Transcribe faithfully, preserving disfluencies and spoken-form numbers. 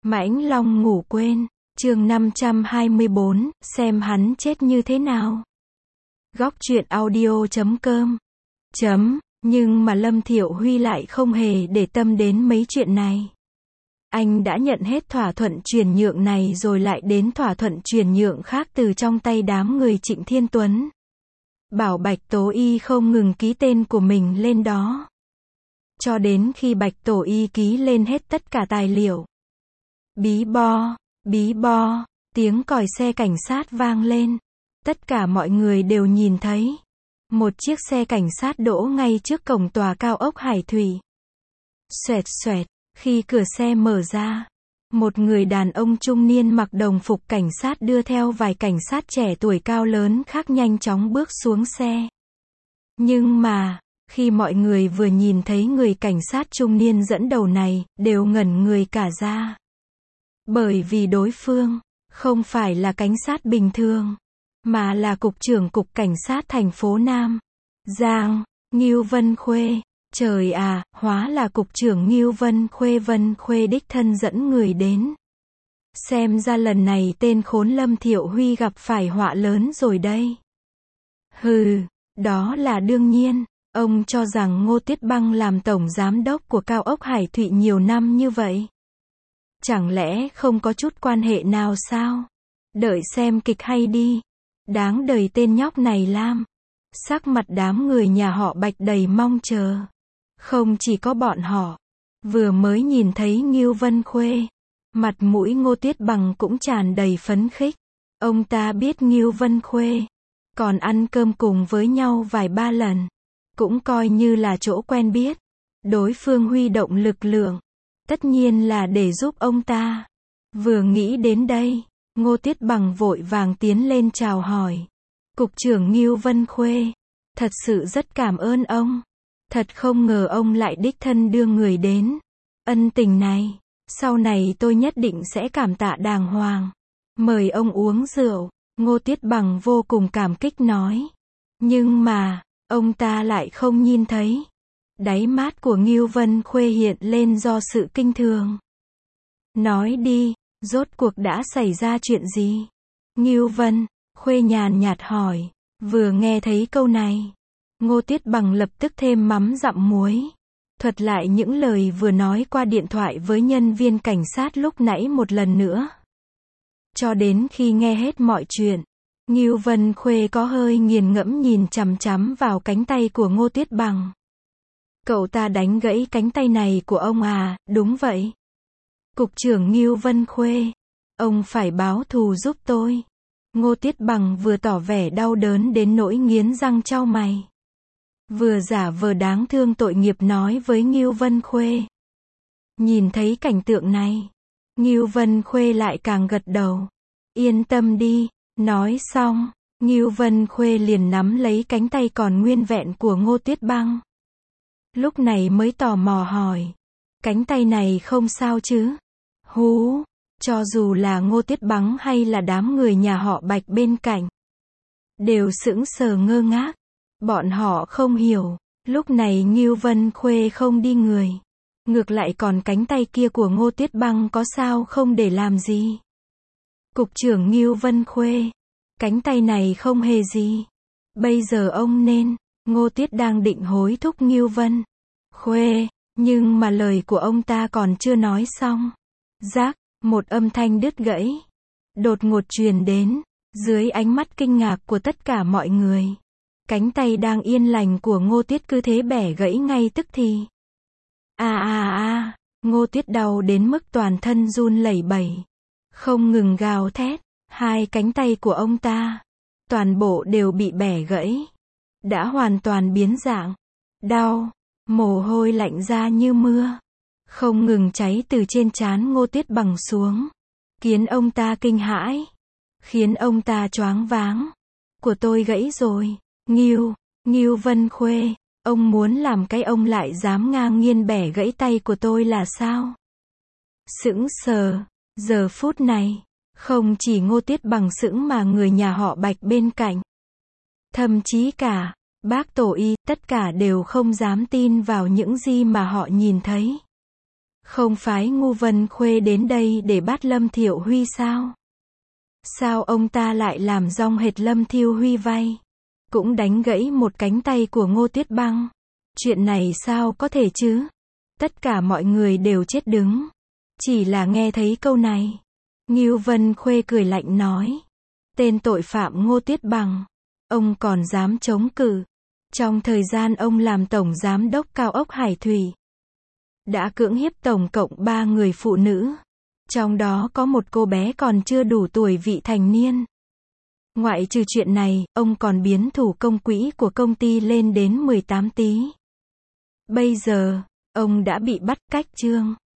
Mãnh Long ngủ quên, chương năm trăm hai mươi bốn, xem hắn chết như thế nào. Góc truyện audio chấm com. Chấm, nhưng mà Lâm Thiệu Huy lại không hề để tâm đến mấy chuyện này. Anh đã nhận hết thỏa thuận chuyển nhượng này rồi lại đến thỏa thuận chuyển nhượng khác từ trong tay đám người Trịnh Thiên Tuấn. Bảo Bạch Tố Y không ngừng ký tên của mình lên đó. Cho đến khi Bạch Tổ Y ký lên hết tất cả tài liệu. Bí bo, bí bo, tiếng còi xe cảnh sát vang lên. Tất cả mọi người đều nhìn thấy. Một chiếc xe cảnh sát đỗ ngay trước cổng tòa cao ốc Hải Thủy. Xoẹt xoẹt, khi cửa xe mở ra, một người đàn ông trung niên mặc đồng phục cảnh sát đưa theo vài cảnh sát trẻ tuổi cao lớn khác nhanh chóng bước xuống xe. Nhưng mà, khi mọi người vừa nhìn thấy người cảnh sát trung niên dẫn đầu này, đều ngẩn người cả ra. Bởi vì đối phương không phải là cảnh sát bình thường, mà là cục trưởng cục cảnh sát thành phố Nam Giang, Ngưu Vân Khuê. Trời à, hóa là cục trưởng Ngưu Vân Khuê Vân Khuê đích thân dẫn người đến. Xem ra lần này tên khốn Lâm Thiệu Huy gặp phải họa lớn rồi đây. Hừ, đó là đương nhiên. Ông cho rằng Ngô Tiết Băng làm tổng giám đốc của cao ốc Hải Thụy nhiều năm như vậy. Chẳng lẽ không có chút quan hệ nào sao? Đợi xem kịch hay đi. Đáng đời tên nhóc này lam. Sắc mặt đám người nhà họ Bạch đầy mong chờ. Không chỉ có bọn họ. Vừa mới nhìn thấy Ngưu Vân Khuê. Mặt mũi Ngô Tiết Bằng cũng tràn đầy phấn khích. Ông ta biết Ngưu Vân Khuê. Còn ăn cơm cùng với nhau vài ba lần. Cũng coi như là chỗ quen biết. Đối phương huy động lực lượng. Tất nhiên là để giúp ông ta. Vừa nghĩ đến đây, Ngô Tiết Bằng vội vàng tiến lên chào hỏi. Cục trưởng Ngưu Vân Khuê, thật sự rất cảm ơn ông. Thật không ngờ ông lại đích thân đưa người đến. Ân tình này, sau này tôi nhất định sẽ cảm tạ đàng hoàng. Mời ông uống rượu, Ngô Tiết Bằng vô cùng cảm kích nói. Nhưng mà, ông ta lại không nhìn thấy. Đáy mắt của Ngưu Vân Khuê hiện lên do sự kinh thường. Nói đi, rốt cuộc đã xảy ra chuyện gì? Ngưu Vân Khuê nhàn nhạt hỏi. Vừa nghe thấy câu này, Ngô Tiết Bằng lập tức thêm mắm dặm muối. Thuật lại những lời vừa nói qua điện thoại với nhân viên cảnh sát lúc nãy một lần nữa. Cho đến khi nghe hết mọi chuyện, Ngưu Vân Khuê có hơi nghiền ngẫm nhìn chằm chằm vào cánh tay của Ngô Tiết Bằng. Cậu ta đánh gãy cánh tay này của ông à? Đúng vậy. Cục trưởng Ngưu Vân Khuê, ông phải báo thù giúp tôi. Ngô Tiết Bằng vừa tỏ vẻ đau đớn đến nỗi nghiến răng trao mày. Vừa giả vờ đáng thương tội nghiệp nói với Ngưu Vân Khuê. Nhìn thấy cảnh tượng này, Ngưu Vân Khuê lại càng gật đầu. Yên tâm đi. Nói xong, Ngưu Vân Khuê liền nắm lấy cánh tay còn nguyên vẹn của Ngô Tiết Băng. Lúc này mới tò mò hỏi. Cánh tay này không sao chứ? Hú, cho dù là Ngô Tiết Băng hay là đám người nhà họ Bạch bên cạnh, đều sững sờ ngơ ngác. Bọn họ không hiểu, lúc này Ngưu Vân Khuê không đi người. Ngược lại còn cánh tay kia của Ngô Tiết Băng có sao không để làm gì? Cục trưởng Ngưu Vân Khuê, cánh tay này không hề gì. Bây giờ ông nên, Ngô Tiết đang định hối thúc Ngưu Vân Khuê, nhưng mà lời của ông ta còn chưa nói xong. Rác, một âm thanh đứt gãy. Đột ngột truyền đến, dưới ánh mắt kinh ngạc của tất cả mọi người. Cánh tay đang yên lành của Ngô Tiết cứ thế bẻ gãy ngay tức thì. À à à, Ngô Tiết đau đến mức toàn thân run lẩy bẩy. Không ngừng gào thét, hai cánh tay của ông ta, toàn bộ đều bị bẻ gãy. Đã hoàn toàn biến dạng. Đau, mồ hôi lạnh ra như mưa. Không ngừng cháy từ trên trán Ngô Tiết Bằng xuống. Khiến ông ta kinh hãi. Khiến ông ta choáng váng. Của tôi gãy rồi. Ngưu, Ngưu Vân Khuê, ông muốn làm cái ông lại dám ngang nhiên bẻ gãy tay của tôi là sao? Sững sờ. Giờ phút này, không chỉ Ngô Tiết Bằng sững mà người nhà họ Bạch bên cạnh. Thậm chí cả, bác Tổ Y, tất cả đều không dám tin vào những gì mà họ nhìn thấy. Không phái Ngô Vân Khuê đến đây để bắt Lâm Thiệu Huy sao? Sao ông ta lại làm rong hệt Lâm Thiệu Huy vay? Cũng đánh gãy một cánh tay của Ngô Tuyết Băng. Chuyện này sao có thể chứ? Tất cả mọi người đều chết đứng. Chỉ là nghe thấy câu này. Ngưu Vân Khuê cười lạnh nói. Tên tội phạm Ngô Tuyết Băng. Ông còn dám chống cự. Trong thời gian ông làm tổng giám đốc cao ốc Hải Thủy. Đã cưỡng hiếp tổng cộng ba người phụ nữ. Trong đó có một cô bé còn chưa đủ tuổi vị thành niên. Ngoại trừ chuyện này, ông còn biến thủ công quỹ của công ty lên đến mười tám tỷ. Bây giờ, ông đã bị bắt cách chương.